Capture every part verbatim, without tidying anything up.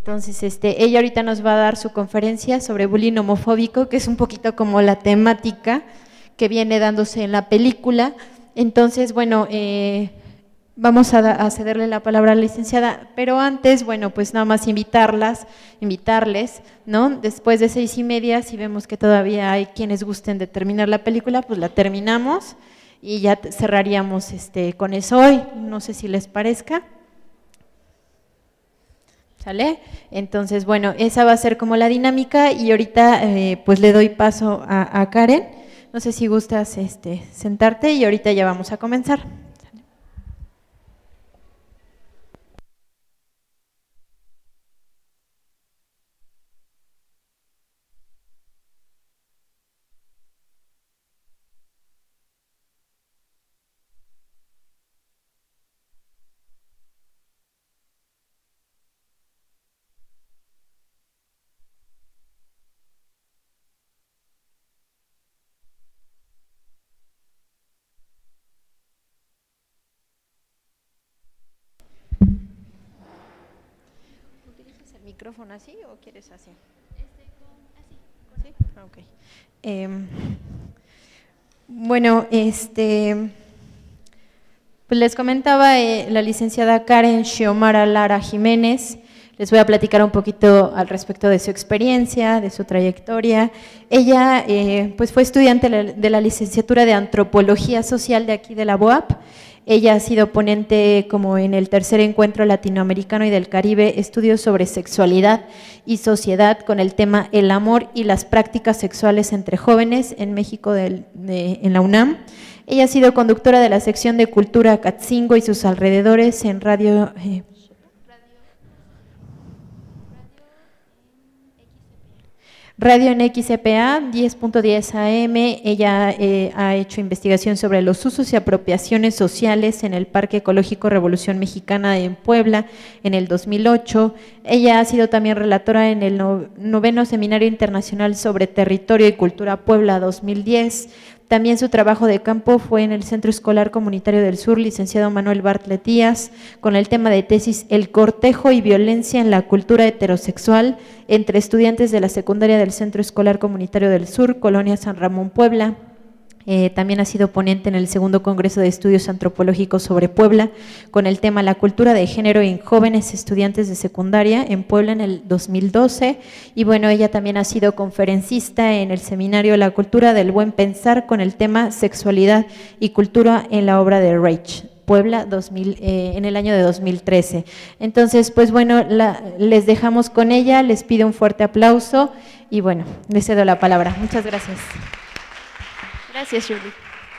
Entonces, este, ella ahorita nos va a dar su conferencia sobre bullying homofóbico, que es un poquito como la temática que viene dándose en la película. Entonces, bueno, eh, vamos a, a cederle la palabra a la licenciada, pero antes, bueno, pues nada más invitarlas, invitarles, ¿no? Después de seis y media, si vemos que todavía hay quienes gusten de terminar la película, pues la terminamos y ya cerraríamos este, con eso hoy, no sé si les parezca. ¿Sale? Entonces, bueno, esa va a ser como la dinámica y ahorita eh, pues le doy paso a, a Karen, no sé si gustas este, sentarte y ahorita ya vamos a comenzar. ¿Utilizas el micrófono así o quieres así? Este, con, así. ¿Sí? Ok. Eh, bueno, este, pues les comentaba eh, la licenciada Karen Xiomara Lara Jiménez. Les voy a platicar un poquito al respecto de su experiencia, de su trayectoria. Ella eh, pues fue estudiante de la licenciatura de Antropología Social de aquí de la B O A P. Ella ha sido ponente como en el tercer encuentro latinoamericano y del Caribe, estudios sobre sexualidad y sociedad con el tema el amor y las prácticas sexuales entre jóvenes en México del, de, en la UNAM. Ella ha sido conductora de la sección de Cultura Catzingo y sus alrededores en radio… Eh, Radio en X C P A, diez punto diez A M, ella eh, ha hecho investigación sobre los usos y apropiaciones sociales en el Parque Ecológico Revolución Mexicana en Puebla en el dos mil ocho. Ella ha sido también relatora en el noveno Seminario Internacional sobre Territorio y Cultura Puebla dos mil diez. También su trabajo de campo fue en el Centro Escolar Comunitario del Sur, licenciado Manuel Bartlett Díaz, con el tema de tesis El cortejo y violencia en la cultura heterosexual entre estudiantes de la secundaria del Centro Escolar Comunitario del Sur, Colonia San Ramón, Puebla. Eh, también ha sido ponente en el segundo Congreso de Estudios Antropológicos sobre Puebla, con el tema La cultura de género en jóvenes estudiantes de secundaria en Puebla en el dos mil doce. Y bueno, ella también ha sido conferencista en el seminario La cultura del buen pensar con el tema Sexualidad y cultura en la obra de Reich. Puebla dos mil, eh, en el año de dos mil trece. Entonces, pues bueno, la, les dejamos con ella, les pido un fuerte aplauso y bueno, les cedo la palabra. Muchas gracias. Gracias, Julie.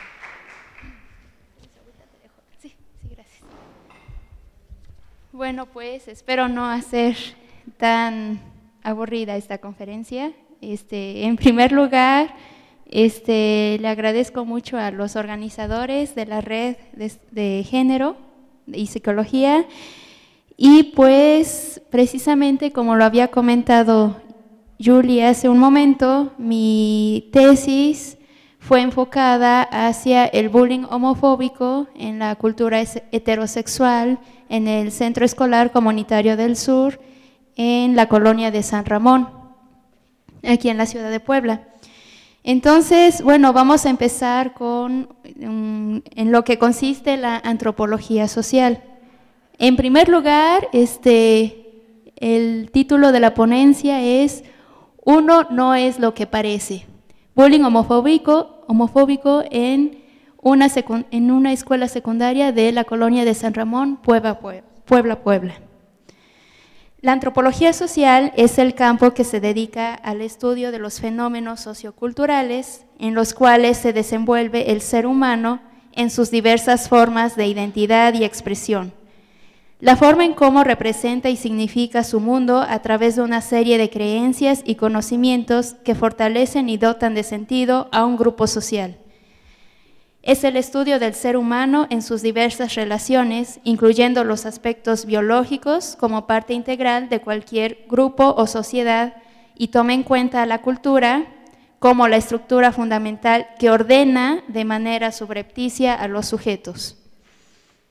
Sí, sí, gracias. Bueno, pues espero no hacer tan aburrida esta conferencia. Este, en primer lugar, este, le agradezco mucho a los organizadores de la red de, de género y psicología. Y pues, precisamente como lo había comentado Julie hace un momento, mi tesis fue enfocada hacia el bullying homofóbico en la cultura heterosexual en el Centro Escolar Comunitario del Sur, en la colonia de San Ramón, aquí en la ciudad de Puebla. Entonces, bueno, vamos a empezar con um, en lo que consiste la antropología social. En primer lugar, este, el título de la ponencia es Uno no es lo que parece. Bullying homofóbico, homofóbico en una, en una escuela secundaria de la colonia de San Ramón, Puebla, Puebla, Puebla. La antropología social es el campo que se dedica al estudio de los fenómenos socioculturales en los cuales se desenvuelve el ser humano en sus diversas formas de identidad y expresión. La forma en cómo representa y significa su mundo a través de una serie de creencias y conocimientos que fortalecen y dotan de sentido a un grupo social. Es el estudio del ser humano en sus diversas relaciones, incluyendo los aspectos biológicos como parte integral de cualquier grupo o sociedad, y toma en cuenta la cultura como la estructura fundamental que ordena de manera subrepticia a los sujetos.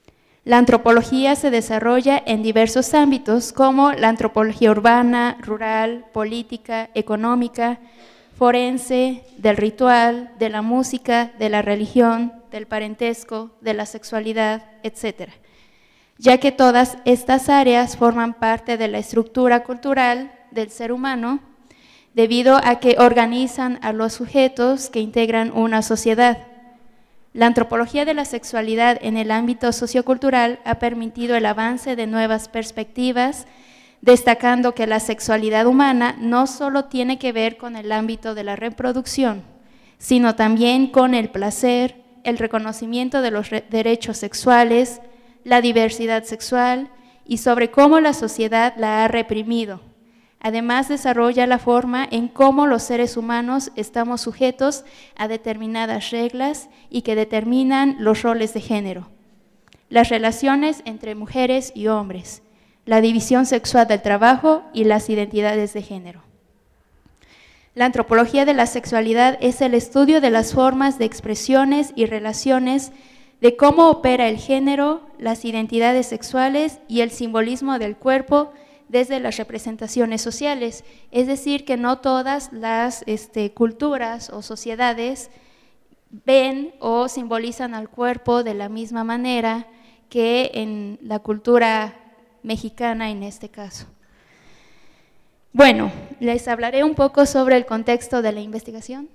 La antropología se desarrolla en diversos ámbitos como la antropología urbana, rural, política, económica, forense, del ritual, de la música, de la religión, del parentesco, de la sexualidad, etcétera, ya que todas estas áreas forman parte de la estructura cultural del ser humano debido a que organizan a los sujetos que integran una sociedad. La antropología de la sexualidad en el ámbito sociocultural ha permitido el avance de nuevas perspectivas, destacando que la sexualidad humana no solo tiene que ver con el ámbito de la reproducción, sino también con el placer, el reconocimiento de los derechos sexuales, la diversidad sexual y sobre cómo la sociedad la ha reprimido. Además, desarrolla la forma en cómo los seres humanos estamos sujetos a determinadas reglas y que determinan los roles de género, las relaciones entre mujeres y hombres, la división sexual del trabajo y las identidades de género. La antropología de la sexualidad es el estudio de las formas de expresiones y relaciones de cómo opera el género, las identidades sexuales y el simbolismo del cuerpo desde las representaciones sociales, es decir, que no todas las este, culturas o sociedades ven o simbolizan al cuerpo de la misma manera que en la cultura mexicana en este caso. Bueno, les hablaré un poco sobre el contexto de la investigación.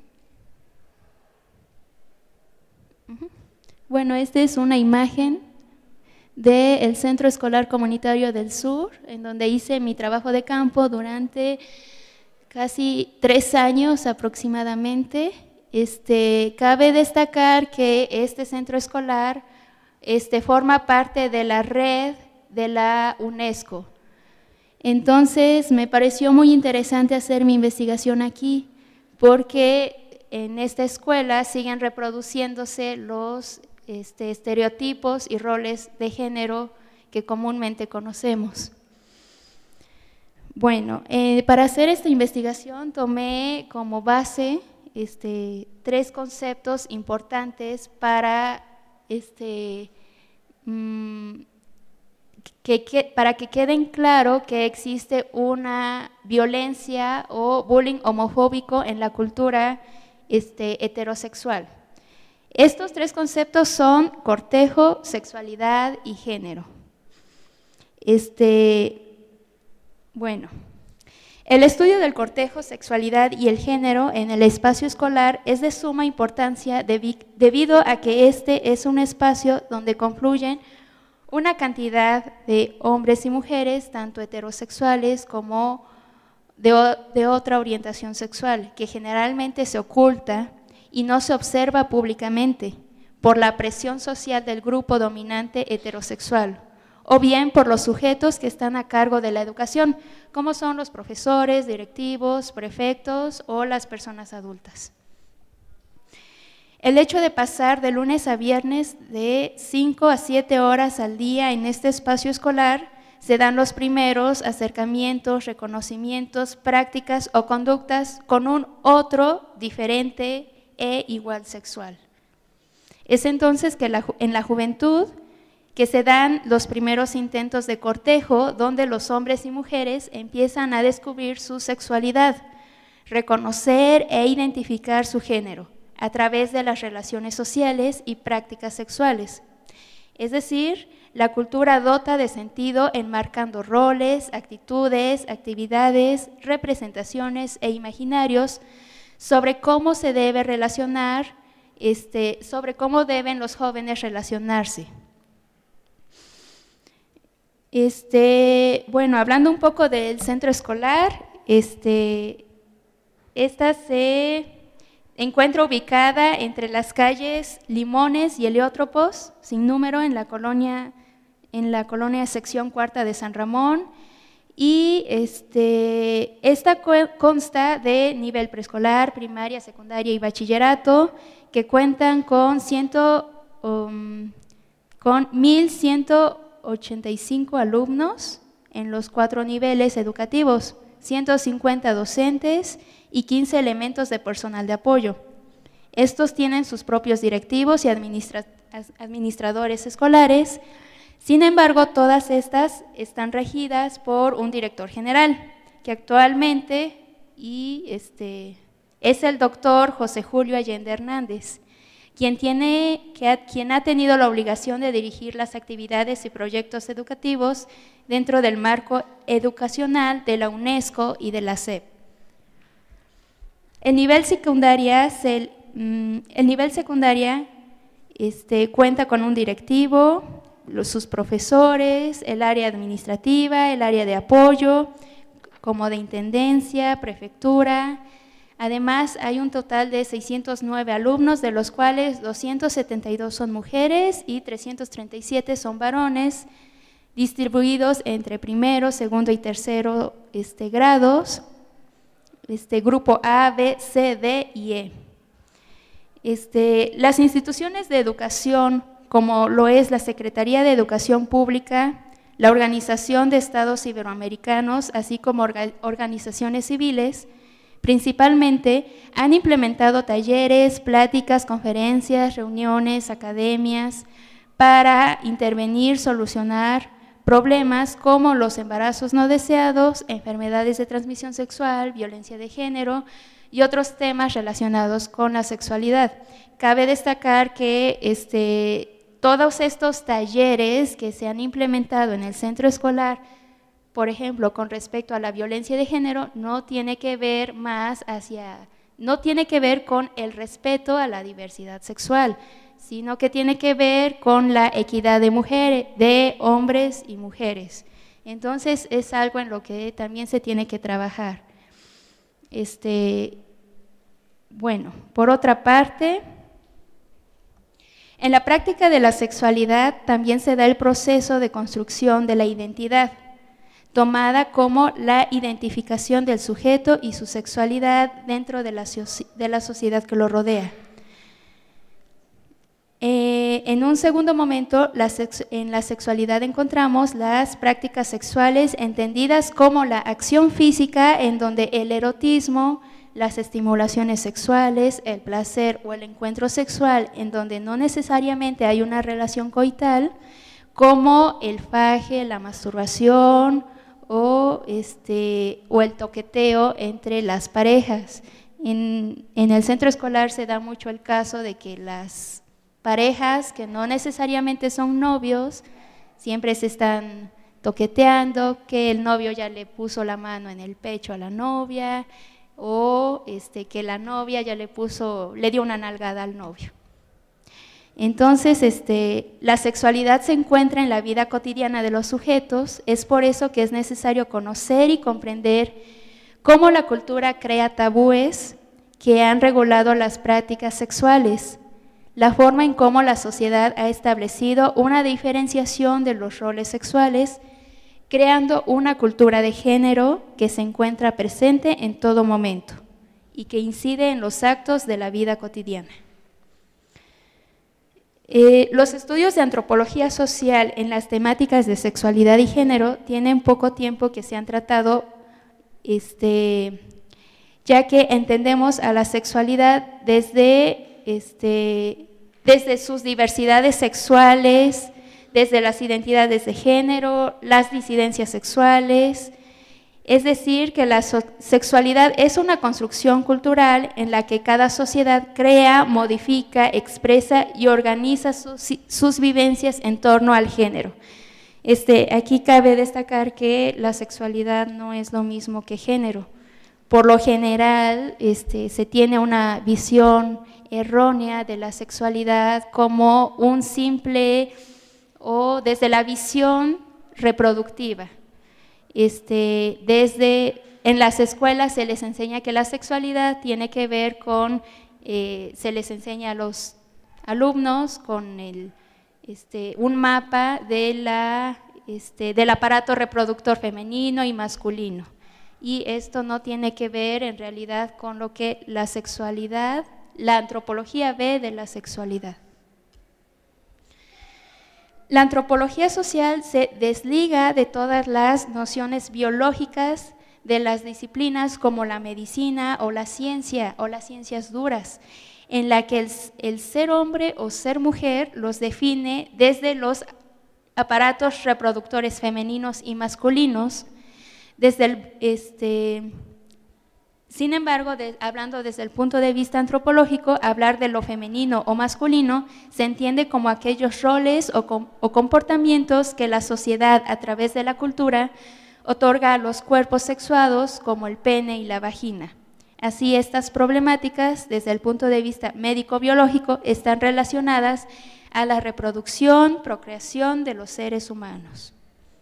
Uh-huh. Bueno, esta es una imagen del Centro Escolar Comunitario del Sur, en donde hice mi trabajo de campo durante casi tres años aproximadamente. Este, cabe destacar que este centro escolar este, forma parte de la red de la UNESCO. Entonces, me pareció muy interesante hacer mi investigación aquí, porque en esta escuela siguen reproduciéndose los Este, estereotipos y roles de género que comúnmente conocemos. Bueno, eh, para hacer esta investigación tomé como base este, tres conceptos importantes para, este, mmm, que, que, para que queden claro que existe una violencia o bullying homofóbico en la cultura este, heterosexual. Estos tres conceptos son cortejo, sexualidad y género. Este, bueno, el estudio del cortejo, sexualidad y el género en el espacio escolar es de suma importancia debido a que este es un espacio donde confluyen una cantidad de hombres y mujeres, tanto heterosexuales como de, de otra orientación sexual, que generalmente se oculta y no se observa públicamente por la presión social del grupo dominante heterosexual, o bien por los sujetos que están a cargo de la educación, como son los profesores, directivos, prefectos o las personas adultas. El hecho de pasar de lunes a viernes de cinco a siete horas al día en este espacio escolar, se dan los primeros acercamientos, reconocimientos, prácticas o conductas con un otro diferente e igual sexual. Es entonces que la, en la juventud que se dan los primeros intentos de cortejo, donde los hombres y mujeres empiezan a descubrir su sexualidad, reconocer e identificar su género a través de las relaciones sociales y prácticas sexuales. Es decir, la cultura dota de sentido enmarcando roles, actitudes, actividades, representaciones e imaginarios sobre cómo se debe relacionar, este, sobre cómo deben los jóvenes relacionarse. Este, bueno, hablando un poco del centro escolar, este, esta se encuentra ubicada entre las calles Limones y Heliótropos, sin número, en la colonia, en la colonia sección cuarta de San Ramón. Y este, esta consta de nivel preescolar, primaria, secundaria y bachillerato, que cuentan con, ciento, um, con mil ciento ochenta y cinco alumnos en los cuatro niveles educativos, ciento cincuenta docentes y quince elementos de personal de apoyo. Estos tienen sus propios directivos y administra- administradores escolares. Sin embargo, todas estas están regidas por un director general, que actualmente y este, es el doctor José Julio Allende Hernández, quien, tiene, que ha, quien ha tenido la obligación de dirigir las actividades y proyectos educativos dentro del marco educacional de la UNESCO y de la S E P. El nivel secundaria, se, el nivel secundaria este, cuenta con un directivo, los, sus profesores, el área administrativa, el área de apoyo, como de intendencia, prefectura. Además, hay un total de seiscientos nueve alumnos, de los cuales doscientos setenta y dos son mujeres y trescientos treinta y siete son varones, distribuidos entre primero, segundo y tercero este, grados, este, grupo A, B, C, D y E. Este, las instituciones de educación, como lo es la Secretaría de Educación Pública, la Organización de Estados Iberoamericanos, así como orga, organizaciones civiles, principalmente han implementado talleres, pláticas, conferencias, reuniones, academias, para intervenir, solucionar problemas como los embarazos no deseados, enfermedades de transmisión sexual, violencia de género y otros temas relacionados con la sexualidad. Cabe destacar que este, todos estos talleres que se han implementado en el centro escolar, por ejemplo, con respecto a la violencia de género, no tiene que ver más hacia, no tiene que ver con el respeto a la diversidad sexual, sino que tiene que ver con la equidad de mujeres, de hombres y mujeres. Entonces, es algo en lo que también se tiene que trabajar. Este, bueno, por otra parte, en la práctica de la sexualidad también se da el proceso de construcción de la identidad, tomada como la identificación del sujeto y su sexualidad dentro de la, de la sociedad que lo rodea. Eh, en un segundo momento, la sex, en la sexualidad encontramos las prácticas sexuales entendidas como la acción física en donde el erotismo, las estimulaciones sexuales, el placer o el encuentro sexual en donde no necesariamente hay una relación coital, como el faje, la masturbación o, este, o el toqueteo entre las parejas. En, en el centro escolar se da mucho el caso de que las parejas que no necesariamente son novios, siempre se están toqueteando, que el novio ya le puso la mano en el pecho a la novia, o este, que la novia ya le puso, le dio una nalgada al novio. Entonces, este, la sexualidad se encuentra en la vida cotidiana de los sujetos, es por eso que es necesario conocer y comprender cómo la cultura crea tabúes que han regulado las prácticas sexuales, la forma en cómo la sociedad ha establecido una diferenciación de los roles sexuales, creando una cultura de género que se encuentra presente en todo momento y que incide en los actos de la vida cotidiana. Eh, los estudios de antropología social en las temáticas de sexualidad y género tienen poco tiempo que se han tratado, este, ya que entendemos a la sexualidad desde Este, desde sus diversidades sexuales, desde las identidades de género, las disidencias sexuales, es decir, que la so- sexualidad es una construcción cultural en la que cada sociedad crea, modifica, expresa y organiza sus, sus vivencias en torno al género. Este, aquí cabe destacar que la sexualidad no es lo mismo que género. Por lo general, este, se tiene una visión errónea de la sexualidad como un simple o desde la visión reproductiva. Este, desde, en las escuelas se les enseña que la sexualidad tiene que ver con, eh, se les enseña a los alumnos con el, este, un mapa de la, este, del aparato reproductor femenino y masculino. Y esto no tiene que ver en realidad con lo que la sexualidad, la antropología ve de la sexualidad. La antropología social se desliga de todas las nociones biológicas de las disciplinas como la medicina o la ciencia o las ciencias duras, en la que el, el ser hombre o ser mujer los define desde los aparatos reproductores femeninos y masculinos. Desde el, este, sin embargo, de, hablando desde el punto de vista antropológico, hablar de lo femenino o masculino se entiende como aquellos roles o, com, o comportamientos que la sociedad, a través de la cultura, otorga a los cuerpos sexuados como el pene y la vagina. Así, estas problemáticas, desde el punto de vista médico-biológico, están relacionadas a la reproducción, procreación de los seres humanos.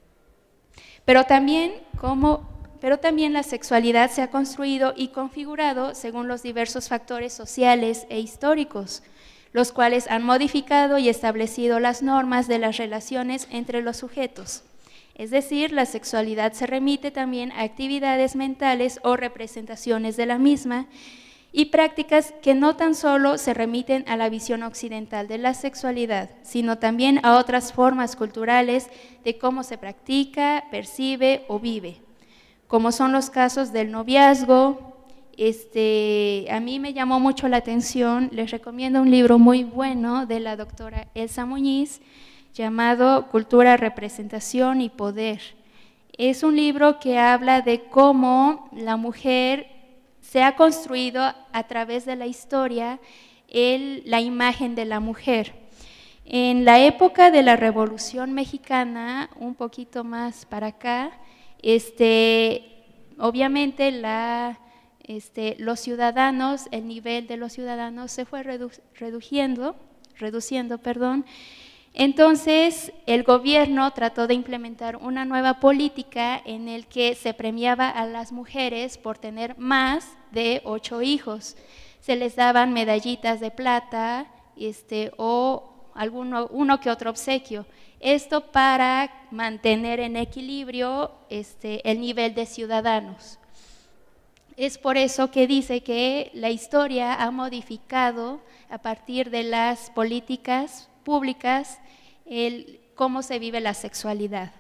Pero también, como, pero también la sexualidad se ha construido y configurado según los diversos factores sociales e históricos, los cuales han modificado y establecido las normas de las relaciones entre los sujetos. Es decir, la sexualidad se remite también a actividades mentales o representaciones de la misma, y prácticas que no tan solo se remiten a la visión occidental de la sexualidad, sino también a otras formas culturales de cómo se practica, percibe o vive, como son los casos del noviazgo. Este, a mí me llamó mucho la atención, les recomiendo un libro muy bueno de la doctora Elsa Muñiz, llamado Cultura, Representación y Poder. Es un libro que habla de cómo la mujer se ha construido a través de la historia el, la imagen de la mujer. En la época de la Revolución Mexicana, un poquito más para acá, este, obviamente la, este, los ciudadanos, el nivel de los ciudadanos se fue redu reduciendo, reduciendo, perdón. Entonces, el gobierno trató de implementar una nueva política en el que se premiaba a las mujeres por tener más de ocho hijos. Se les daban medallitas de plata este, o alguno, uno que otro obsequio. Esto para mantener en equilibrio este, el nivel de ciudadanos. Es por eso que dice que la historia ha modificado a partir de las políticas públicas el cómo se vive la sexualidad.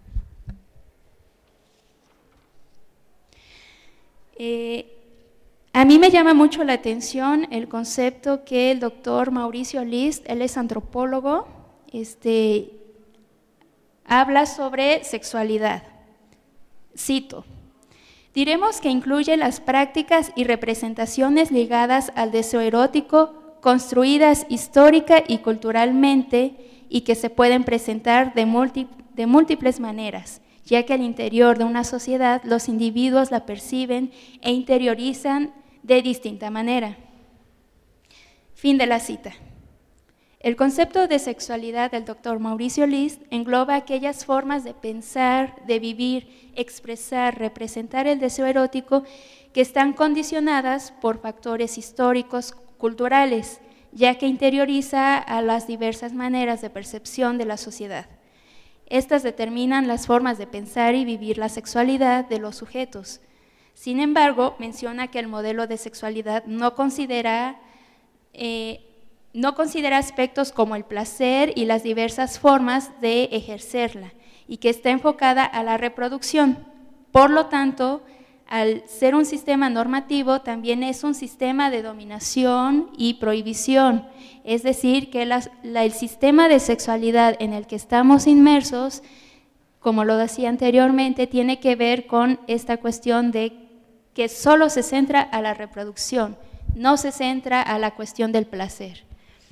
Eh, a mí me llama mucho la atención el concepto que el doctor Mauricio List, él es antropólogo, este, habla sobre sexualidad. Cito: diremos que incluye las prácticas y representaciones ligadas al deseo erótico, construidas histórica y culturalmente, y que se pueden presentar de, múlti de múltiples maneras, ya que al interior de una sociedad los individuos la perciben e interiorizan de distinta manera. Fin de la cita. El concepto de sexualidad del doctor Mauricio List engloba aquellas formas de pensar, de vivir, expresar, representar el deseo erótico que están condicionadas por factores históricos, culturales, ya que interioriza a las diversas maneras de percepción de la sociedad. Estas determinan las formas de pensar y vivir la sexualidad de los sujetos. Sin embargo, menciona que el modelo de sexualidad no considera, eh, no considera aspectos como el placer y las diversas formas de ejercerla, y que está enfocada a la reproducción. Por lo tanto, al ser un sistema normativo, también es un sistema de dominación y prohibición, es decir, que la, la, el sistema de sexualidad en el que estamos inmersos, como lo decía anteriormente, tiene que ver con esta cuestión de que solo se centra a la reproducción, no se centra a la cuestión del placer.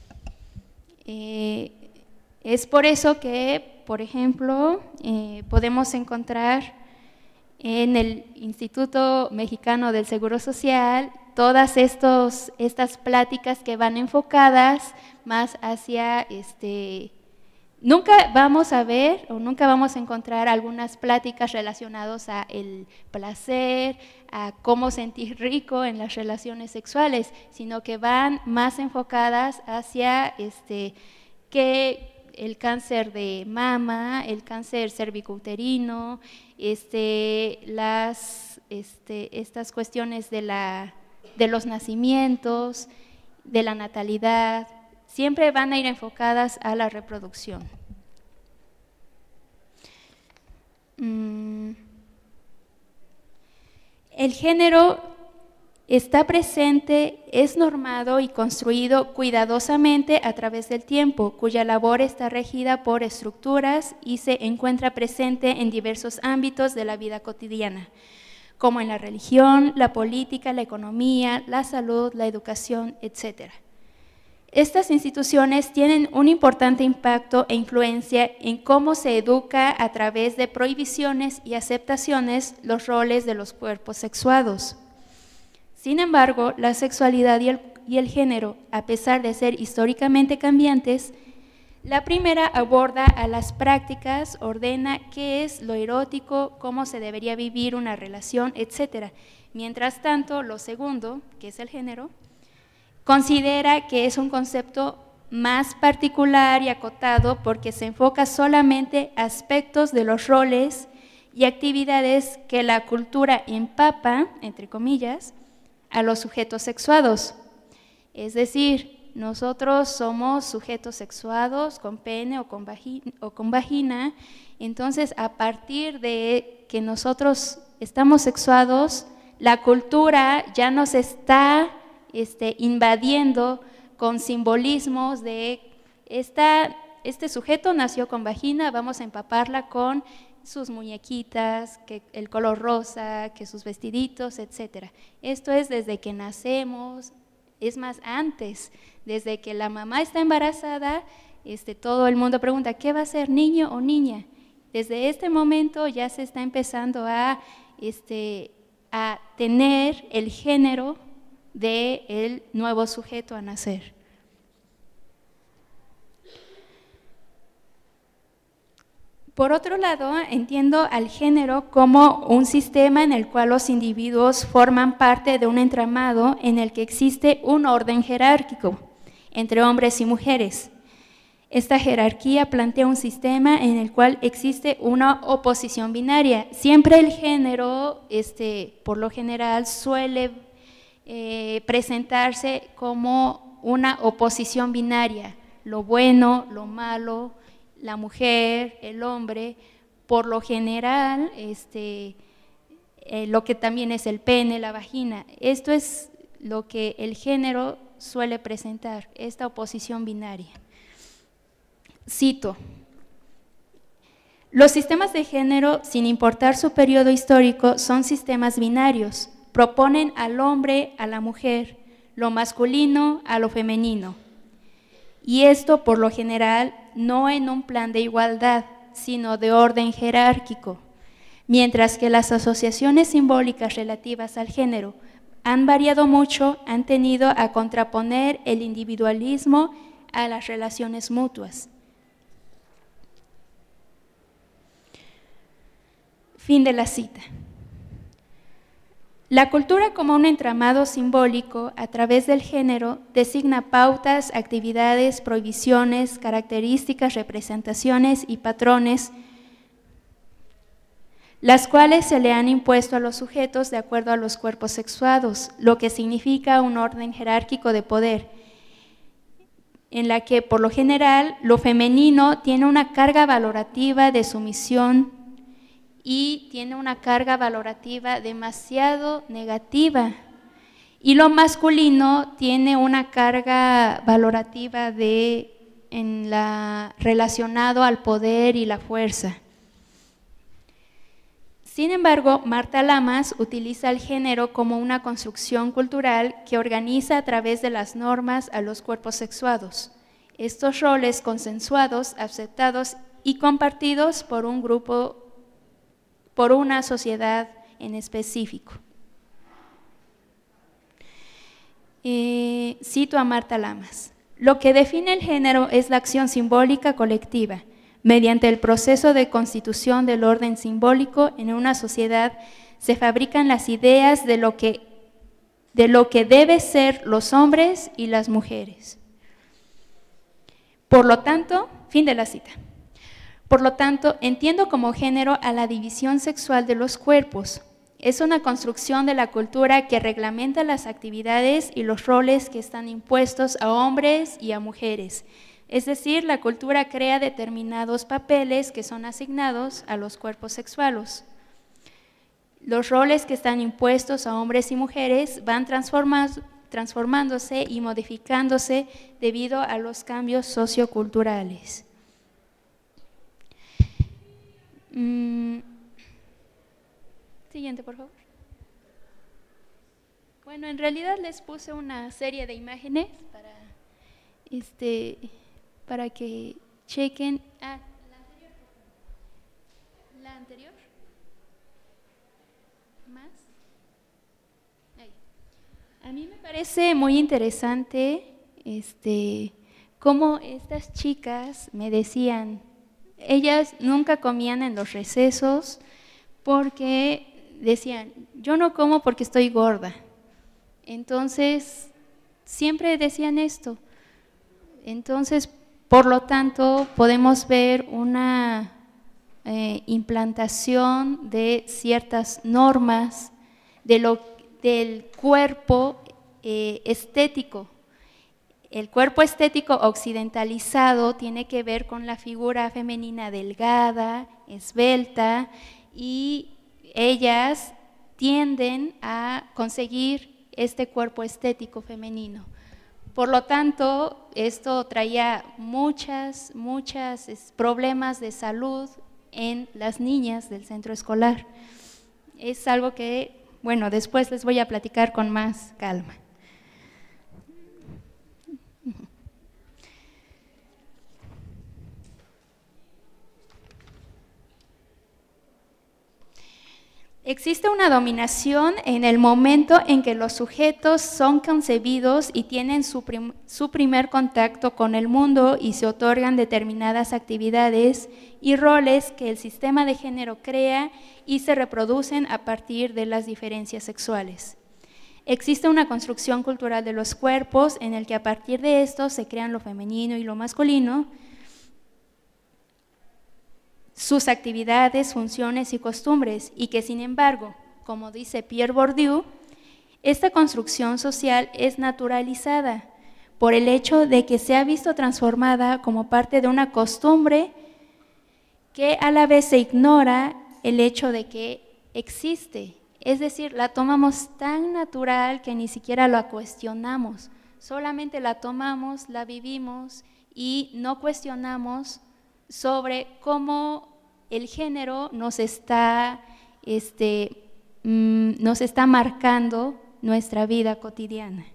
Eh, es por eso que, por ejemplo, eh, podemos encontrar en el Instituto Mexicano del Seguro Social todas estos, estas pláticas que van enfocadas más hacia, este, nunca vamos a ver o nunca vamos a encontrar algunas pláticas relacionadas a el placer, a cómo sentir rico en las relaciones sexuales, sino que van más enfocadas hacia este, que el cáncer de mama, el cáncer cervicouterino, este, las, este, estas cuestiones de, la, de los nacimientos, de la natalidad, siempre van a ir enfocadas a la reproducción. Mm. El género Está presente, es normado y construido cuidadosamente a través del tiempo, cuya labor está regida por estructuras y se encuentra presente en diversos ámbitos de la vida cotidiana, como en la religión, la política, la economía, la salud, la educación, etcétera. Estas instituciones tienen un importante impacto e influencia en cómo se educa a través de prohibiciones y aceptaciones los roles de los cuerpos sexuados. Sin embargo, la sexualidad y el, y el género, a pesar de ser históricamente cambiantes, la primera aborda a las prácticas, ordena qué es lo erótico, cómo se debería vivir una relación, etcétera. Mientras tanto, lo segundo, que es el género, considera que es un concepto más particular y acotado porque se enfoca solamente a aspectos de los roles y actividades que la cultura empapa, entre comillas, a los sujetos sexuados. Es decir, nosotros somos sujetos sexuados con pene o con vagina, o con vagina, entonces a partir de que nosotros estamos sexuados, la cultura ya nos está este, invadiendo con simbolismos de esta, este sujeto nació con vagina, vamos a empaparla con sus muñequitas, que el color rosa, que sus vestiditos, etcétera. Esto es desde que nacemos, es más antes, desde que la mamá está embarazada, este, todo el mundo pregunta, ¿qué va a ser, niño o niña? Desde este momento ya se está empezando a, este, a tener el género del nuevo sujeto a nacer. Por otro lado, entiendo al género como un sistema en el cual los individuos forman parte de un entramado en el que existe un orden jerárquico entre hombres y mujeres. Esta jerarquía plantea un sistema en el cual existe una oposición binaria. Siempre el género, este, por lo general, suele eh, presentarse como una oposición binaria, lo bueno, lo malo, la mujer, el hombre, por lo general, este, eh, lo que también es el pene, la vagina. Esto es lo que el género suele presentar, esta oposición binaria. Cito: los sistemas de género, sin importar su periodo histórico, son sistemas binarios. Proponen al hombre, a la mujer, lo masculino a lo femenino. Y esto, por lo general, no en un plan de igualdad, sino de orden jerárquico, mientras que las asociaciones simbólicas relativas al género han variado mucho, han tendido a contraponer el individualismo a las relaciones mutuas. Fin de la cita. La cultura como un entramado simbólico a través del género designa pautas, actividades, prohibiciones, características, representaciones y patrones, las cuales se le han impuesto a los sujetos de acuerdo a los cuerpos sexuados, lo que significa un orden jerárquico de poder, en la que por lo general lo femenino tiene una carga valorativa de sumisión y tiene una carga valorativa demasiado negativa, y lo masculino tiene una carga valorativa de, en la, relacionado al poder y la fuerza. Sin embargo, Marta Lamas utiliza el género como una construcción cultural que organiza a través de las normas a los cuerpos sexuados. Estos roles consensuados, aceptados y compartidos por un grupo por una sociedad en específico. Eh, cito a Marta Lamas: lo que define el género es la acción simbólica colectiva. Mediante el proceso de constitución del orden simbólico en una sociedad se fabrican las ideas de lo que, de lo que deben ser los hombres y las mujeres. Por lo tanto, fin de la cita. Por lo tanto, entiendo como género a la división sexual de los cuerpos. Es una construcción de la cultura que reglamenta las actividades y los roles que están impuestos a hombres y a mujeres. Es decir, la cultura crea determinados papeles que son asignados a los cuerpos sexuales. los roles que están impuestos a hombres y mujeres van transformándose y modificándose debido a los cambios socioculturales. Mm. Siguiente, por favor. Bueno, en realidad les puse una serie de imágenes para, este, para que chequen. Ah, la anterior. La anterior. ¿Más? Ahí. A mí me parece muy interesante este, cómo estas chicas me decían, ellas nunca comían en los recesos porque decían, yo no como porque estoy gorda. Entonces, siempre decían esto. Entonces, por lo tanto, podemos ver una eh, implantación de ciertas normas de lo, del cuerpo eh, estético. El cuerpo estético occidentalizado tiene que ver con la figura femenina delgada, esbelta, y ellas tienden a conseguir este cuerpo estético femenino. Por lo tanto, esto traía muchas, muchas problemas de salud en las niñas del centro escolar. Es algo que, bueno, después les voy a platicar con más calma. Existe una dominación en el momento en que los sujetos son concebidos y tienen su, prim- su primer contacto con el mundo y se otorgan determinadas actividades y roles que el sistema de género crea y se reproducen a partir de las diferencias sexuales. Existe una construcción cultural de los cuerpos en el que a partir de esto se crean lo femenino y lo masculino, sus actividades, funciones y costumbres, y que sin embargo, como dice Pierre Bourdieu, esta construcción social es naturalizada por el hecho de que se ha visto transformada como parte de una costumbre que a la vez se ignora el hecho de que existe. Es decir, la tomamos tan natural que ni siquiera la cuestionamos, solamente la tomamos, la vivimos y no cuestionamos sobre cómo el género nos está, este, mmm, nos está marcando nuestra vida cotidiana.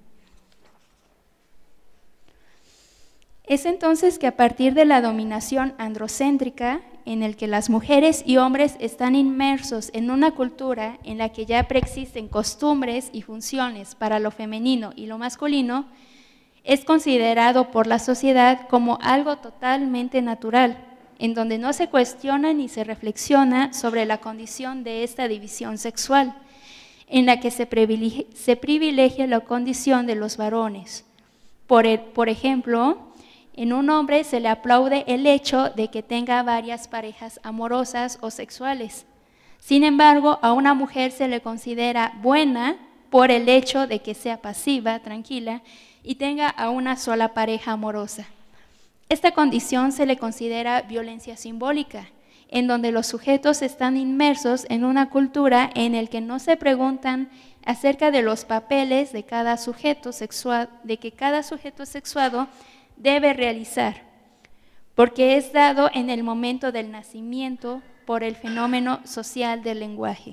Es entonces que a partir de la dominación androcéntrica, en el que las mujeres y hombres están inmersos en una cultura en la que ya preexisten costumbres y funciones para lo femenino y lo masculino, es considerado por la sociedad como algo totalmente natural, en donde no se cuestiona ni se reflexiona sobre la condición de esta división sexual, en la que se privilegia, se privilegia la condición de los varones. Por, el, por ejemplo, en un hombre se le aplaude el hecho de que tenga varias parejas amorosas o sexuales. Sin embargo, a una mujer se le considera buena por el hecho de que sea pasiva, tranquila, y tenga a una sola pareja amorosa. Esta condición se le considera violencia simbólica, en donde los sujetos están inmersos en una cultura en la que no se preguntan acerca de los papeles de cada sujeto sexuado, de que cada sujeto sexuado debe realizar, porque es dado en el momento del nacimiento por el fenómeno social del lenguaje.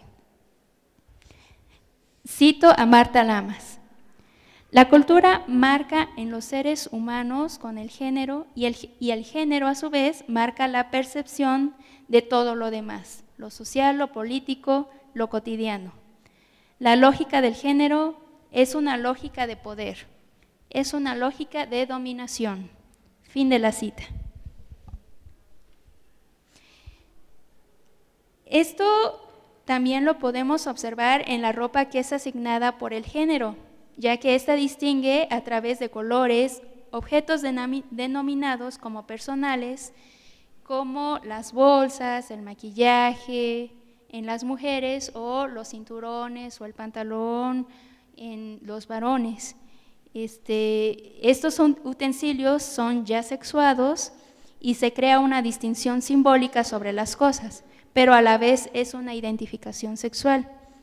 Cito a Marta Lamas. La cultura marca en los seres humanos con el género y el, y el género a su vez marca la percepción de todo lo demás, lo social, lo político, lo cotidiano. La lógica del género es una lógica de poder, es una lógica de dominación. Fin de la cita. Esto también lo podemos observar en la ropa que es asignada por el género, ya que ésta distingue a través de colores, objetos denominados como personales, como las bolsas, el maquillaje en las mujeres o los cinturones o el pantalón en los varones. Este, estos son, utensilios son ya sexuados y se crea una distinción simbólica sobre las cosas, pero a la vez es una identificación sexual.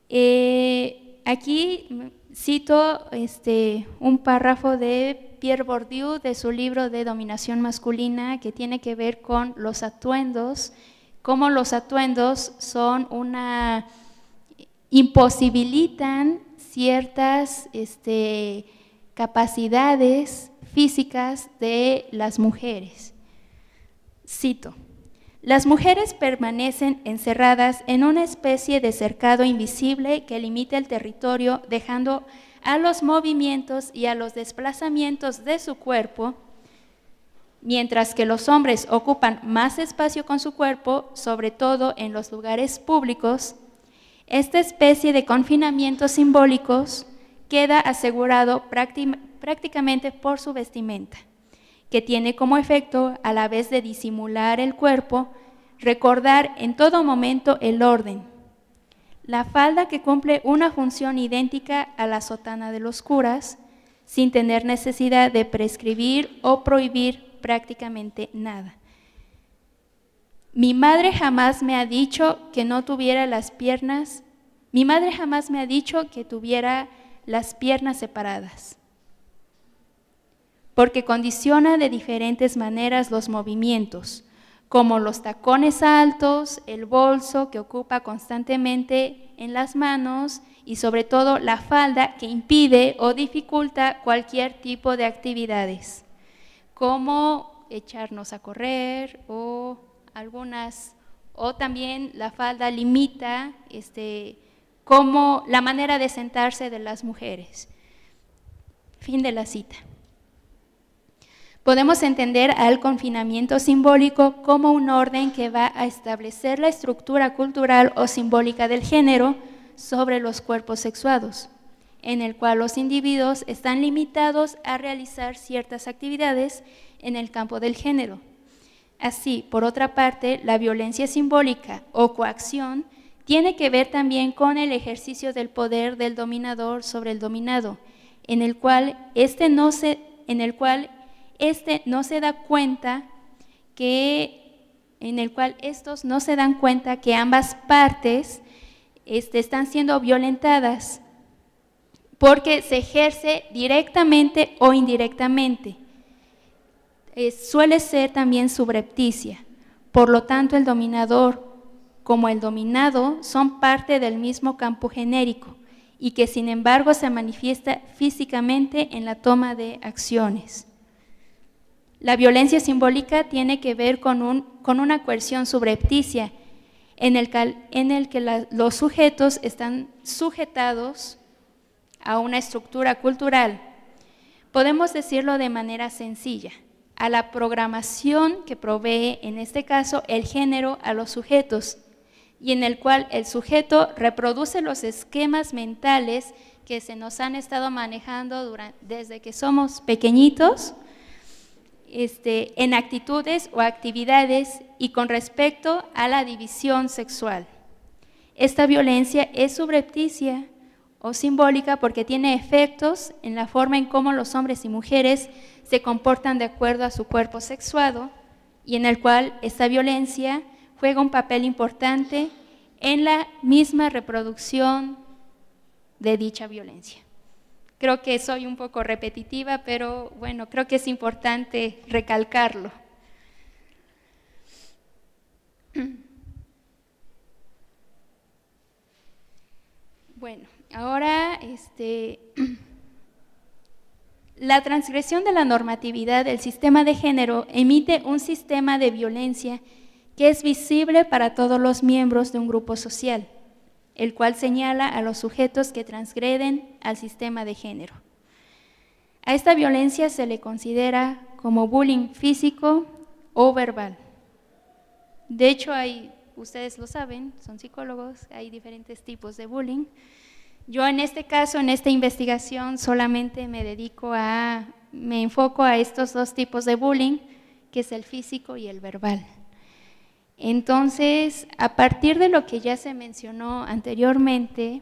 Eh, aquí cito este, un párrafo de Pierre Bourdieu de su libro de Dominación Masculina, que tiene que ver con los atuendos, cómo los atuendos son una, imposibilitan ciertas este, capacidades físicas de las mujeres. Cito: las mujeres permanecen encerradas en una especie de cercado invisible que limita el territorio, dejando a los movimientos y a los desplazamientos de su cuerpo, mientras que los hombres ocupan más espacio con su cuerpo, sobre todo en los lugares públicos. Esta especie de confinamientos simbólicos queda asegurado prácticamente por su vestimenta, que tiene como efecto, a la vez de disimular el cuerpo, recordar en todo momento el orden. La falda, que cumple una función idéntica a la sotana de los curas, sin tener necesidad de prescribir o prohibir prácticamente nada. Mi madre jamás me ha dicho que no tuviera las piernas, mi madre jamás me ha dicho que tuviera las piernas separadas, porque condiciona de diferentes maneras los movimientos, como los tacones altos, el bolso que ocupa constantemente en las manos y sobre todo la falda, que impide o dificulta cualquier tipo de actividades, como echarnos a correr o algunas, o también la falda limita este, como la manera de sentarse de las mujeres. Fin de la cita. Podemos entender al confinamiento simbólico como un orden que va a establecer la estructura cultural o simbólica del género sobre los cuerpos sexuados, en el cual los individuos están limitados a realizar ciertas actividades en el campo del género. Así, por otra parte, la violencia simbólica o coacción tiene que ver también con el ejercicio del poder del dominador sobre el dominado, en el cual este no se, en el cual este no se da cuenta que, en el cual estos no se dan cuenta que ambas partes este, están siendo violentadas, porque se ejerce directamente o indirectamente. Eh, suele ser también subrepticia. Por lo tanto, el dominador como el dominado son parte del mismo campo genérico y que sin embargo se manifiesta físicamente en la toma de acciones. La violencia simbólica tiene que ver con, un, con una coerción subrepticia en el, en el que la, los sujetos están sujetados a una estructura cultural. Podemos decirlo de manera sencilla: a la programación que provee, en este caso, el género a los sujetos, y en el cual el sujeto reproduce los esquemas mentales que se nos han estado manejando durante, desde que somos pequeñitos, este, en actitudes o actividades y con respecto a la división sexual. Esta violencia es subrepticia o simbólica porque tiene efectos en la forma en cómo los hombres y mujeres se comportan de acuerdo a su cuerpo sexuado, y en el cual esta violencia juega un papel importante en la misma reproducción de dicha violencia. Creo que soy un poco repetitiva, pero bueno, creo que es importante recalcarlo. Bueno, ahora este, la transgresión de la normatividad del sistema de género emite un sistema de violencia que es visible para todos los miembros de un grupo social, el cual señala a los sujetos que transgreden al sistema de género. A esta violencia se le considera como bullying físico o verbal. De hecho, hay, ustedes lo saben, son psicólogos, hay diferentes tipos de bullying. Yo en este caso, en esta investigación, solamente me dedico a, me enfoco a estos dos tipos de bullying, que es el físico y el verbal. Entonces, a partir de lo que ya se mencionó anteriormente,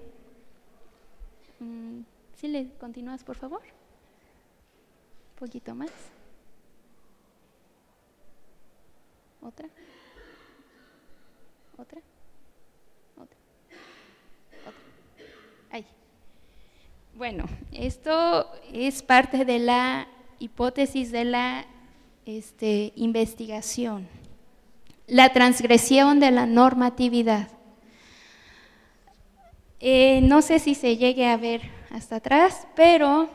¿sí le continúas, por favor? Un poquito más. ¿Otra? ¿Otra? ¿Otra? ¿Otra? Bueno, esto es parte de la hipótesis de la este, investigación. La transgresión de la normatividad. Eh, no sé si se llegue a ver hasta atrás, pero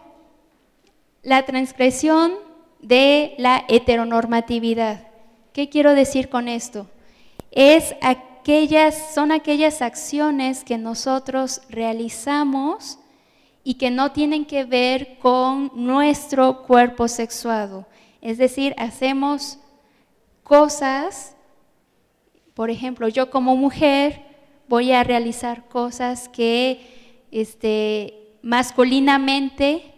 la transgresión de la heteronormatividad. ¿Qué quiero decir con esto? Es aquellas, son aquellas acciones que nosotros realizamos y que no tienen que ver con nuestro cuerpo sexuado. Es decir, hacemos cosas, por ejemplo, yo como mujer voy a realizar cosas que este, masculinamente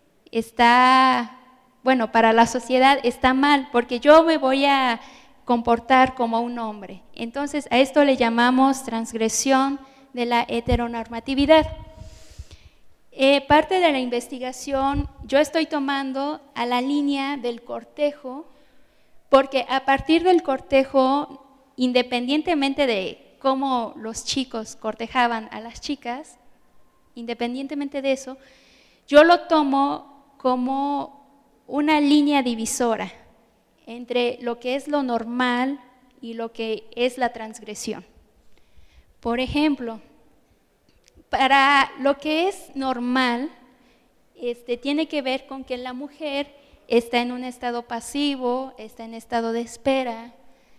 está, bueno, para la sociedad está mal, porque yo me voy a comportar como un hombre. Entonces, a esto le llamamos transgresión de la heteronormatividad. Eh, parte de la investigación yo estoy tomando a la línea del cortejo, porque a partir del cortejo, independientemente de cómo los chicos cortejaban a las chicas, independientemente de eso, yo lo tomo como una línea divisora entre lo que es lo normal y lo que es la transgresión. Por ejemplo, para lo que es normal, este, tiene que ver con que la mujer está en un estado pasivo, está en estado de espera,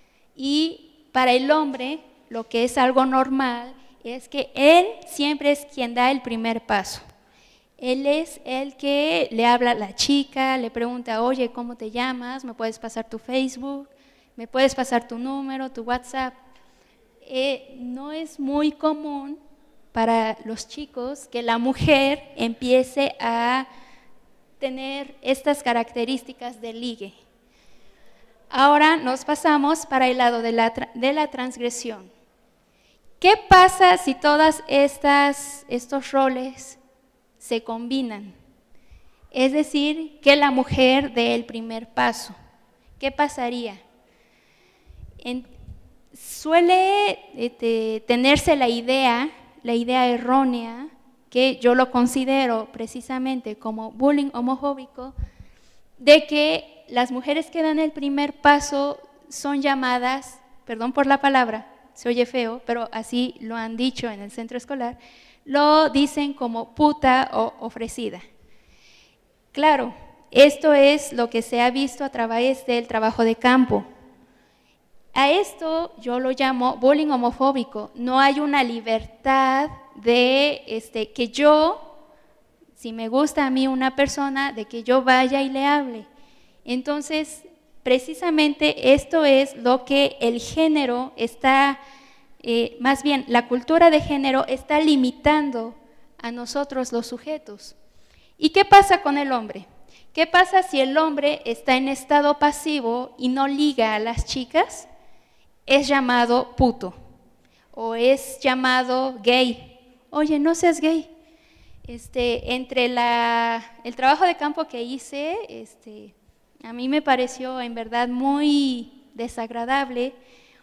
y para el hombre, lo que es algo normal, es que él siempre es quien da el primer paso. Él es el que le habla a la chica, le pregunta, oye, ¿cómo te llamas? ¿Me puedes pasar tu Facebook? ¿Me puedes pasar tu número, tu WhatsApp? Eh, no es muy común para los chicos que la mujer empiece a tener estas características de ligue. Ahora nos pasamos para el lado de la, de la transgresión. ¿Qué pasa si todas estas, estos roles se combinan? Es decir, que la mujer dé el primer paso. ¿Qué pasaría? En, suele este, tenerse la idea, la idea errónea, que yo lo considero precisamente como bullying homofóbico, de que las mujeres que dan el primer paso son llamadas, perdón por la palabra, se oye feo, pero así lo han dicho en el centro escolar, lo dicen como puta o ofrecida. Claro, esto es lo que se ha visto a través del trabajo de campo. A esto yo lo llamo bullying homofóbico. No hay una libertad de este, que yo, si me gusta a mí una persona, de que yo vaya y le hable. Entonces, precisamente esto es lo que el género está, eh, más bien la cultura de género está limitando a nosotros los sujetos. ¿Y qué pasa con el hombre? ¿Qué pasa si el hombre está en estado pasivo y no liga a las chicas? Es llamado puto o es llamado gay. Oye, no seas gay. Este, entre la, el trabajo de campo que hice, este, a mí me pareció en verdad muy desagradable.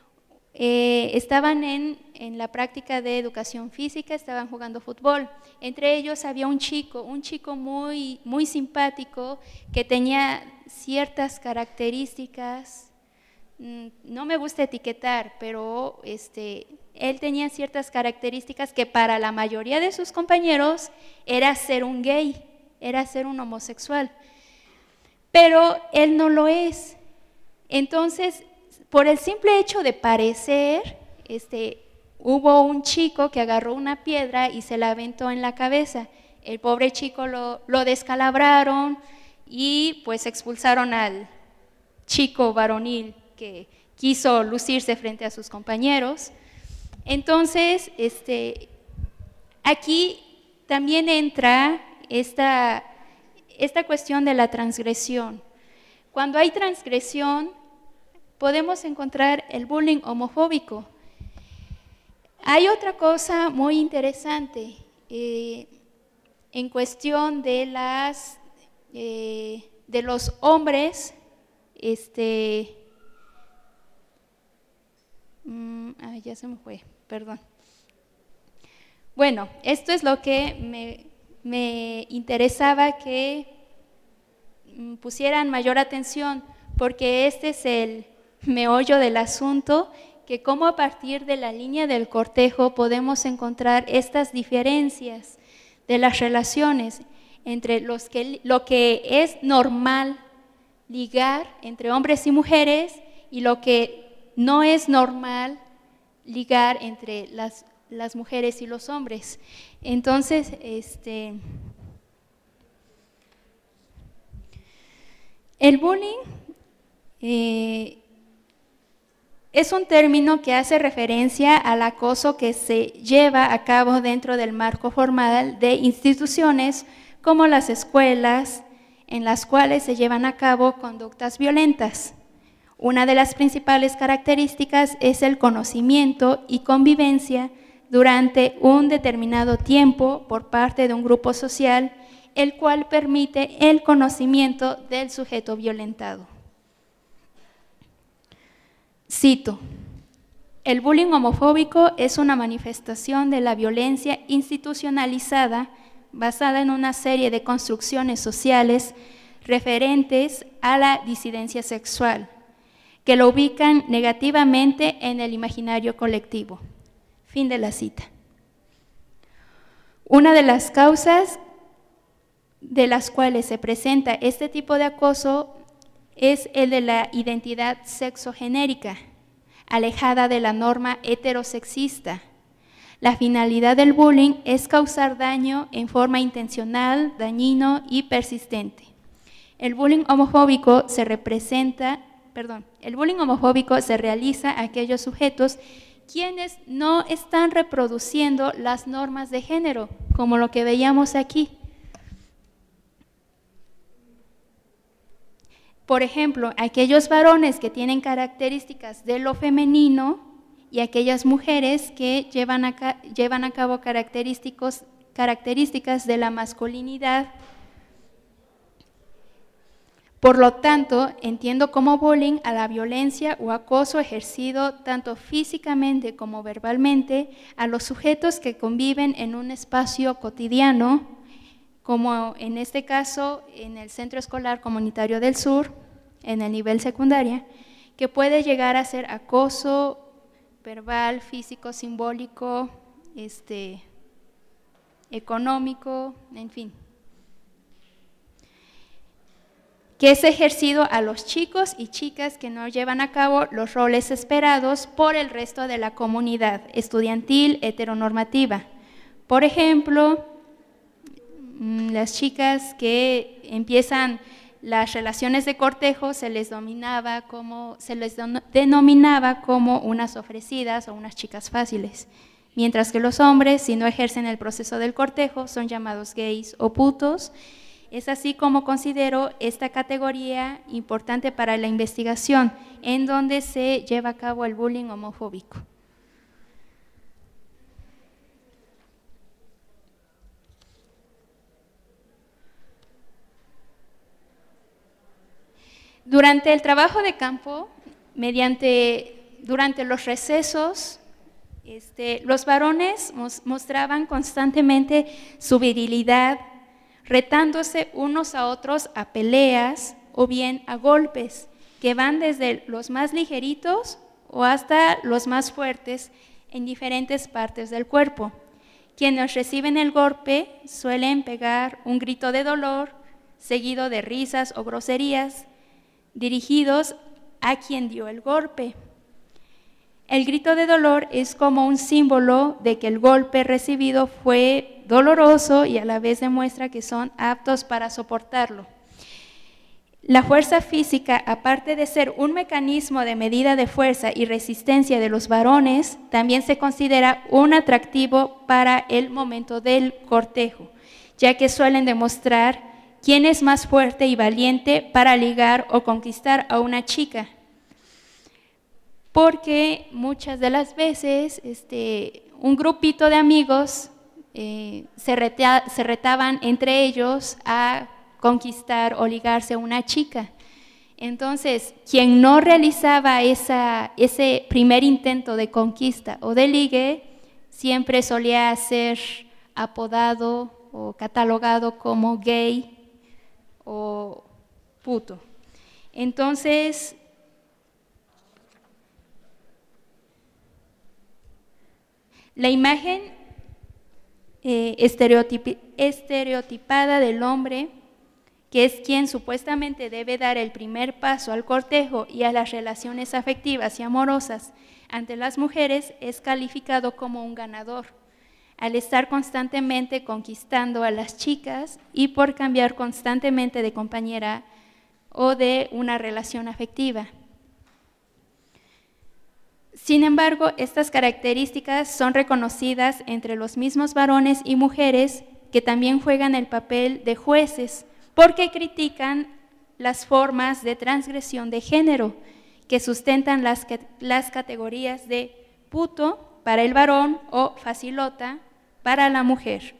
Eh, estaban en, en la práctica de educación física, estaban jugando fútbol. Entre ellos había un chico, un chico muy, muy simpático que tenía ciertas características. No me gusta etiquetar, pero este, él tenía ciertas características que para la mayoría de sus compañeros era ser un gay, era ser un homosexual, pero él no lo es. Entonces, por el simple hecho de parecer, este, hubo un chico que agarró una piedra y se la aventó en la cabeza. El pobre chico lo, lo descalabraron y pues expulsaron al chico varonil que quiso lucirse frente a sus compañeros. Entonces, este, aquí también entra esta, esta cuestión de la transgresión. Cuando hay transgresión, podemos encontrar el bullying homofóbico. Hay otra cosa muy interesante eh, en cuestión de, las, eh, de los hombres, este, Ah, ya se me fue, perdón. Bueno, esto es lo que me, me interesaba que mm, pusieran mayor atención, porque este es el meollo del asunto, que cómo a partir de la línea del cortejo podemos encontrar estas diferencias de las relaciones entre los que, lo que es normal ligar entre hombres y mujeres y lo que no es normal ligar entre las, las mujeres y los hombres. Entonces, este, el bullying eh, es un término que hace referencia al acoso que se lleva a cabo dentro del marco formal de instituciones como las escuelas, en las cuales se llevan a cabo conductas violentas. Una de las principales características es el conocimiento y convivencia durante un determinado tiempo por parte de un grupo social, el cual permite el conocimiento del sujeto violentado. Cito: el bullying homofóbico es una manifestación de la violencia institucionalizada basada en una serie de construcciones sociales referentes a la disidencia sexual, que lo ubican negativamente en el imaginario colectivo. Fin de la cita. Una de las causas de las cuales se presenta este tipo de acoso es el de la identidad sexogenérica, alejada de la norma heterosexista. La finalidad del bullying es causar daño en forma intencional, dañino y persistente. El bullying homofóbico se representa, perdón, el bullying homofóbico se realiza a aquellos sujetos quienes no están reproduciendo las normas de género, como lo que veíamos aquí. Por ejemplo, aquellos varones que tienen características de lo femenino y aquellas mujeres que llevan a, ca llevan a cabo característicos, características de la masculinidad. Por lo tanto, entiendo como bullying a la violencia o acoso ejercido tanto físicamente como verbalmente a los sujetos que conviven en un espacio cotidiano, como en este caso en el Centro Escolar Comunitario del Sur, en el nivel secundaria, que puede llegar a ser acoso verbal, físico, simbólico, este, económico, en fin, que es ejercido a los chicos y chicas que no llevan a cabo los roles esperados por el resto de la comunidad estudiantil heteronormativa. Por ejemplo, las chicas que empiezan las relaciones de cortejo se les denominaba como, se les denominaba como unas ofrecidas o unas chicas fáciles, mientras que los hombres, si no ejercen el proceso del cortejo, son llamados gays o putos. Es así como considero esta categoría importante para la investigación, en donde se lleva a cabo el bullying homofóbico. Durante el trabajo de campo, mediante, durante los recesos, este, los varones mos, mostraban constantemente su virilidad, retándose unos a otros a peleas o bien a golpes, que van desde los más ligeritos o hasta los más fuertes en diferentes partes del cuerpo. Quienes reciben el golpe suelen pegar un grito de dolor, seguido de risas o groserías, dirigidos a quien dio el golpe. El grito de dolor es como un símbolo de que el golpe recibido fue doloroso y a la vez demuestra que son aptos para soportarlo. La fuerza física, aparte de ser un mecanismo de medida de fuerza y resistencia de los varones, también se considera un atractivo para el momento del cortejo, ya que suelen demostrar quién es más fuerte y valiente para ligar o conquistar a una chica. Porque muchas de las veces este, un grupito de amigos eh, se, reta, se retaban entre ellos a conquistar o ligarse a una chica. Entonces, quien no realizaba esa, ese primer intento de conquista o de ligue, siempre solía ser apodado o catalogado como gay o puto. Entonces, la imagen eh, estereotip- estereotipada del hombre, que es quien supuestamente debe dar el primer paso al cortejo y a las relaciones afectivas y amorosas ante las mujeres, es calificado como un ganador, al estar constantemente conquistando a las chicas y por cambiar constantemente de compañera o de una relación afectiva. Sin embargo, estas características son reconocidas entre los mismos varones y mujeres que también juegan el papel de jueces, porque critican las formas de transgresión de género que sustentan las, las categorías de puto para el varón o facilota para la mujer.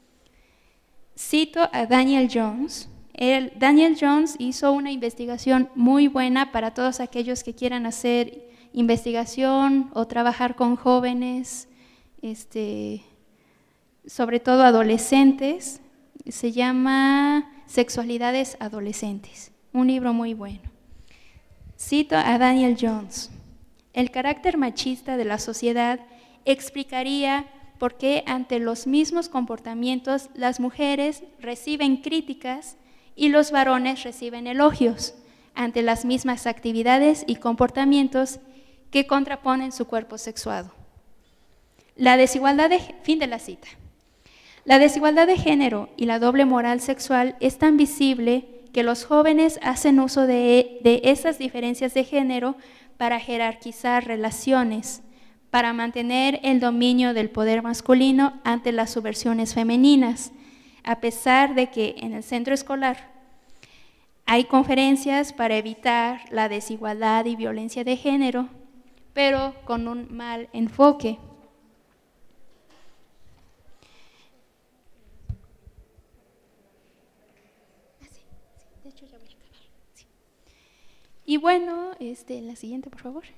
Cito a Daniel Jones. El, Daniel Jones hizo una investigación muy buena para todos aquellos que quieran hacer investigación o trabajar con jóvenes, este, sobre todo adolescentes. Se llama Sexualidades Adolescentes, un libro muy bueno. Cito a Daniel Jones: el carácter machista de la sociedad explicaría por qué ante los mismos comportamientos las mujeres reciben críticas y los varones reciben elogios ante las mismas actividades y comportamientos que contraponen su cuerpo sexuado. La desigualdad de, fin de la cita. La desigualdad de género y la doble moral sexual es tan visible que los jóvenes hacen uso de, de esas diferencias de género para jerarquizar relaciones, para mantener el dominio del poder masculino ante las subversiones femeninas, a pesar de que en el centro escolar hay conferencias para evitar la desigualdad y violencia de género, pero con un mal enfoque. Y bueno, este, la siguiente, por favor.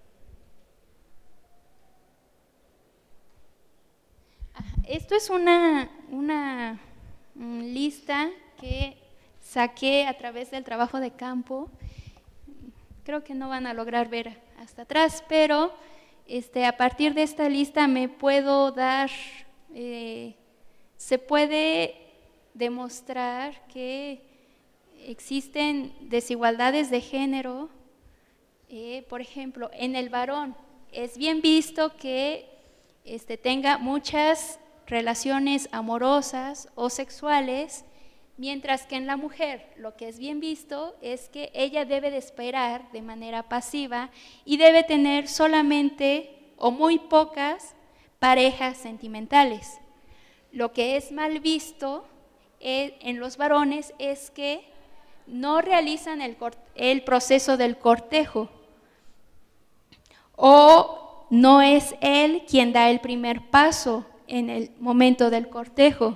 Esto es una, una lista que saqué a través del trabajo de campo. Creo que no van a lograr ver hasta atrás, pero este, a partir de esta lista me puedo dar, eh, se puede demostrar que existen desigualdades de género. Eh, por ejemplo, en el varón es bien visto que este, tenga muchas relaciones amorosas o sexuales, mientras que en la mujer lo que es bien visto es que ella debe de esperar de manera pasiva y debe tener solamente o muy pocas parejas sentimentales. Lo que es mal visto eh, en los varones es que no realizan el, el proceso del cortejo, o no es él quien da el primer paso en el momento del cortejo.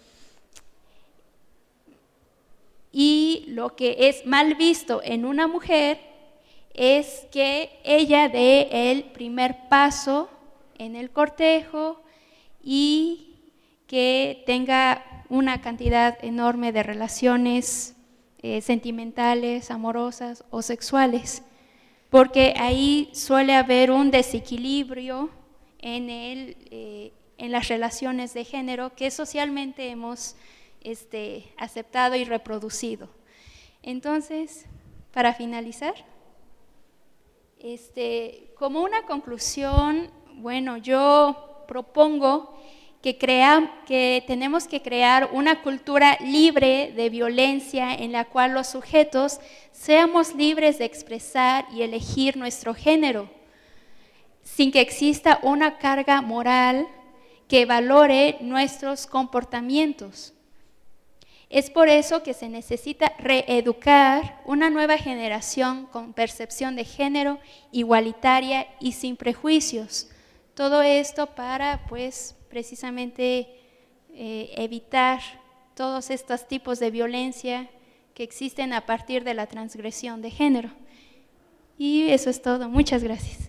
Y lo que es mal visto en una mujer es que ella dé el primer paso en el cortejo y que tenga una cantidad enorme de relaciones eh, sentimentales, amorosas o sexuales, porque ahí suele haber un desequilibrio en, el, eh, en las relaciones de género que socialmente hemos este, aceptado y reproducido. Entonces, para finalizar, este, como una conclusión, bueno, yo propongo que, crea, que tenemos que crear una cultura libre de violencia en la cual los sujetos seamos libres de expresar y elegir nuestro género, sin que exista una carga moral que valore nuestros comportamientos. Es por eso que se necesita reeducar una nueva generación con percepción de género igualitaria y sin prejuicios. Todo esto para, pues, precisamente eh, evitar todos estos tipos de violencia que existen a partir de la transgresión de género. Y eso es todo. Muchas gracias.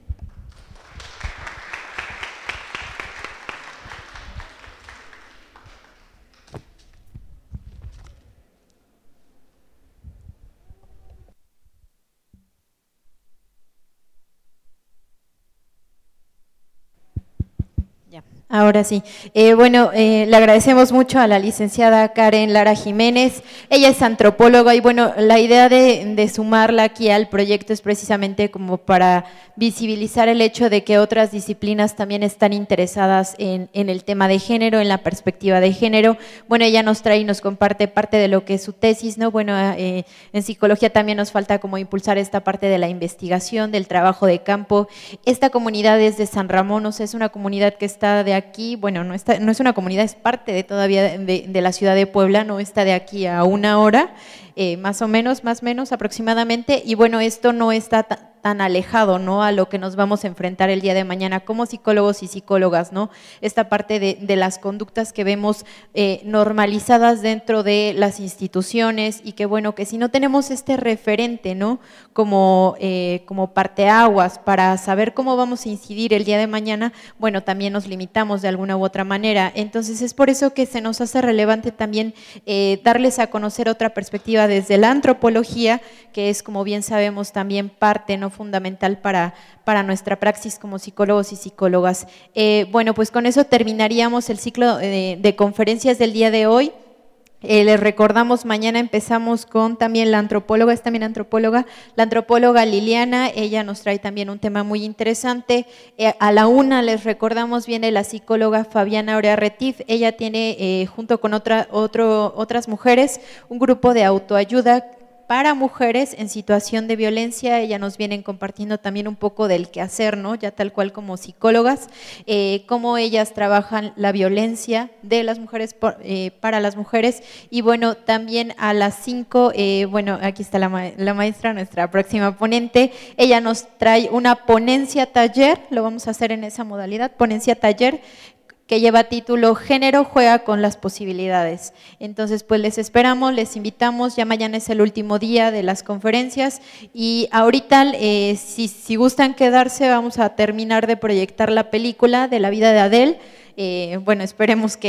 Ya, ahora sí. Eh, bueno, eh, le agradecemos mucho a la licenciada Karen Lara Jiménez. Ella es antropóloga y bueno, la idea de, de sumarla aquí al proyecto es precisamente como para visibilizar el hecho de que otras disciplinas también están interesadas en, en el tema de género, en la perspectiva de género. Bueno, ella nos trae y nos comparte parte de lo que es su tesis, ¿no? Bueno, eh, en psicología también nos falta como impulsar esta parte de la investigación, del trabajo de campo. Esta comunidad es de San Ramón, o sea, es una comunidad que está de aquí, bueno, no, está, no es una comunidad, es parte de todavía de, de la ciudad de Puebla, no está de aquí a una hora, eh, más o menos, más o menos aproximadamente, y bueno, esto no está tan tan alejado, ¿no?, a lo que nos vamos a enfrentar el día de mañana como psicólogos y psicólogas, ¿no? Esta parte de, de las conductas que vemos eh, normalizadas dentro de las instituciones y que, bueno, que si no tenemos este referente, ¿no?, como, eh, como parteaguas para saber cómo vamos a incidir el día de mañana, bueno, también nos limitamos de alguna u otra manera. Entonces, es por eso que se nos hace relevante también eh, darles a conocer otra perspectiva desde la antropología, que es, como bien sabemos, también parte, ¿no?, fundamental para, para nuestra praxis como psicólogos y psicólogas. Eh, bueno, pues con eso terminaríamos el ciclo de, de conferencias del día de hoy. Eh, les recordamos, mañana empezamos con también la antropóloga, es también antropóloga, la antropóloga Liliana, ella nos trae también un tema muy interesante. Eh, a la una, les recordamos, viene la psicóloga Fabiana Orea Retif, ella tiene eh, junto con otra, otro, otras mujeres un grupo de autoayuda para mujeres en situación de violencia. Ella nos vienen compartiendo también un poco del quehacer, ¿no?, ya tal cual como psicólogas, eh, cómo ellas trabajan la violencia de las mujeres por, eh, para las mujeres. Y bueno, también a las cinco, eh, bueno, aquí está la, ma la maestra, nuestra próxima ponente, ella nos trae una ponencia taller, lo vamos a hacer en esa modalidad, ponencia taller, que lleva título Género juega con las posibilidades. Entonces, pues les esperamos, les invitamos, ya mañana es el último día de las conferencias y ahorita, eh, si, si gustan quedarse, vamos a terminar de proyectar la película de la vida de Adele. Eh, bueno, esperemos que